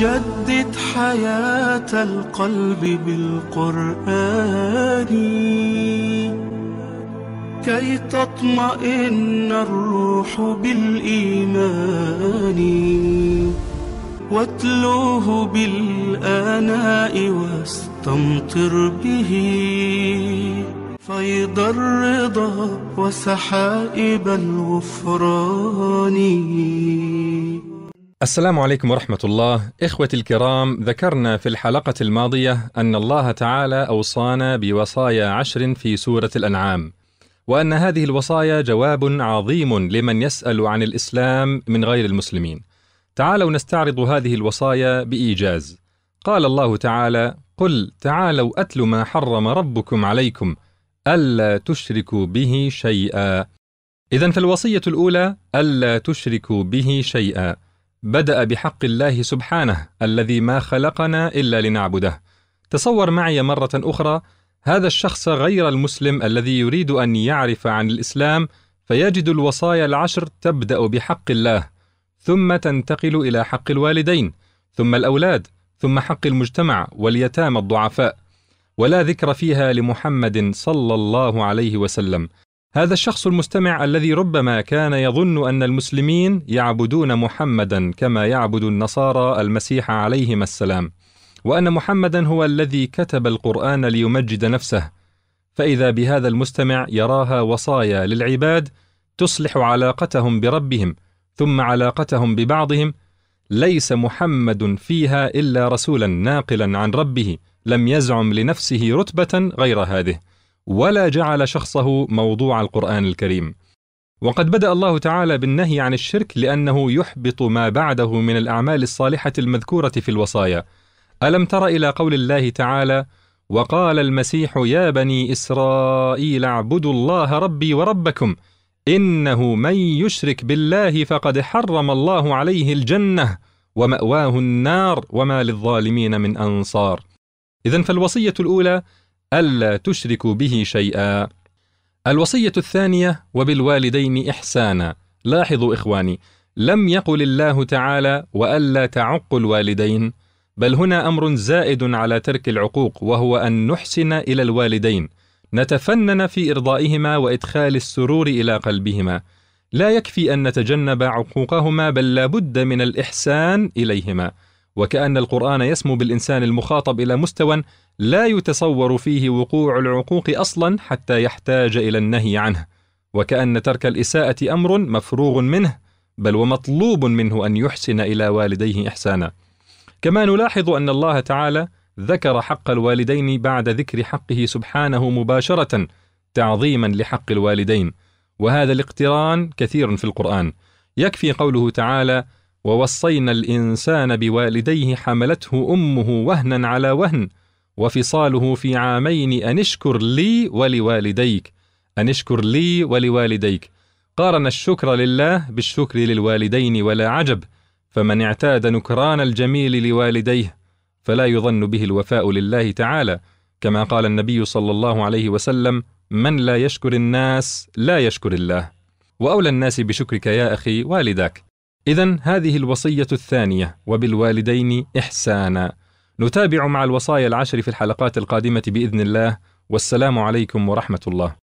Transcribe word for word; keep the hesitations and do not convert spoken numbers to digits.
جدد حياة القلب بالقرآن كي تطمئن الروح بالإيمان، واتلوه بالآناء واستمطر به فيض الرضا وسحائب الغفران. السلام عليكم ورحمة الله. إخوتي الكرام، ذكرنا في الحلقة الماضية أن الله تعالى أوصانا بوصايا عشر في سورة الأنعام، وأن هذه الوصايا جواب عظيم لمن يسأل عن الإسلام من غير المسلمين. تعالوا نستعرض هذه الوصايا بإيجاز. قال الله تعالى: قل تعالوا أتل ما حرم ربكم عليكم ألا تشركوا به شيئا. إذن فالوصية الأولى ألا تشركوا به شيئا، بدأ بحق الله سبحانه الذي ما خلقنا إلا لنعبده. تصور معي مرة أخرى هذا الشخص غير المسلم الذي يريد أن يعرف عن الإسلام، فيجد الوصايا العشر تبدأ بحق الله، ثم تنتقل إلى حق الوالدين، ثم الأولاد، ثم حق المجتمع واليتامى الضعفاء، ولا ذكر فيها لمحمد صلى الله عليه وسلم. هذا الشخص المستمع الذي ربما كان يظن أن المسلمين يعبدون محمدا كما يعبد النصارى المسيح عليهم السلام، وأن محمدا هو الذي كتب القرآن ليمجد نفسه، فإذا بهذا المستمع يراها وصايا للعباد تصلح علاقتهم بربهم ثم علاقتهم ببعضهم، ليس محمد فيها إلا رسولا ناقلا عن ربه لم يزعم لنفسه رتبة غير هذه، ولا جعل شخصه موضوع القرآن الكريم. وقد بدأ الله تعالى بالنهي عن الشرك لأنه يحبط ما بعده من الأعمال الصالحة المذكورة في الوصايا. ألم تر إلى قول الله تعالى: وقال المسيح يا بني إسرائيل اعبدوا الله ربي وربكم إنه من يشرك بالله فقد حرم الله عليه الجنة ومأواه النار وما للظالمين من أنصار. إذن فالوصية الأولى ألا تشركوا به شيئا. الوصية الثانية وبالوالدين إحسانا. لاحظوا إخواني، لم يقل الله تعالى وألا تعقوا الوالدين، بل هنا أمر زائد على ترك العقوق، وهو أن نحسن إلى الوالدين، نتفنن في إرضائهما وإدخال السرور إلى قلبهما. لا يكفي أن نتجنب عقوقهما، بل لا بد من الإحسان إليهما، وكأن القرآن يسمو بالإنسان المخاطب إلى مستوى لا يتصور فيه وقوع العقوق أصلا حتى يحتاج إلى النهي عنه، وكأن ترك الإساءة أمر مفروغ منه، بل ومطلوب منه أن يحسن إلى والديه إحسانا. كما نلاحظ أن الله تعالى ذكر حق الوالدين بعد ذكر حقه سبحانه مباشرة تعظيما لحق الوالدين، وهذا الاقتران كثير في القرآن. يكفي قوله تعالى: ووصينا الإنسان بوالديه حملته أمه وهنا على وهن وفصاله في عامين أن اشكر لي ولوالديك أن اشكر لي ولوالديك. قارن الشكر لله بالشكر للوالدين، ولا عجب، فمن اعتاد نكران الجميل لوالديه فلا يظن به الوفاء لله تعالى، كما قال النبي صلى الله عليه وسلم: من لا يشكر الناس لا يشكر الله. وأولى الناس بشكرك يا أخي والدك. إذن هذه الوصية الثانية وبالوالدين إحسانا. نتابع مع الوصايا العشر في الحلقات القادمة بإذن الله، والسلام عليكم ورحمة الله.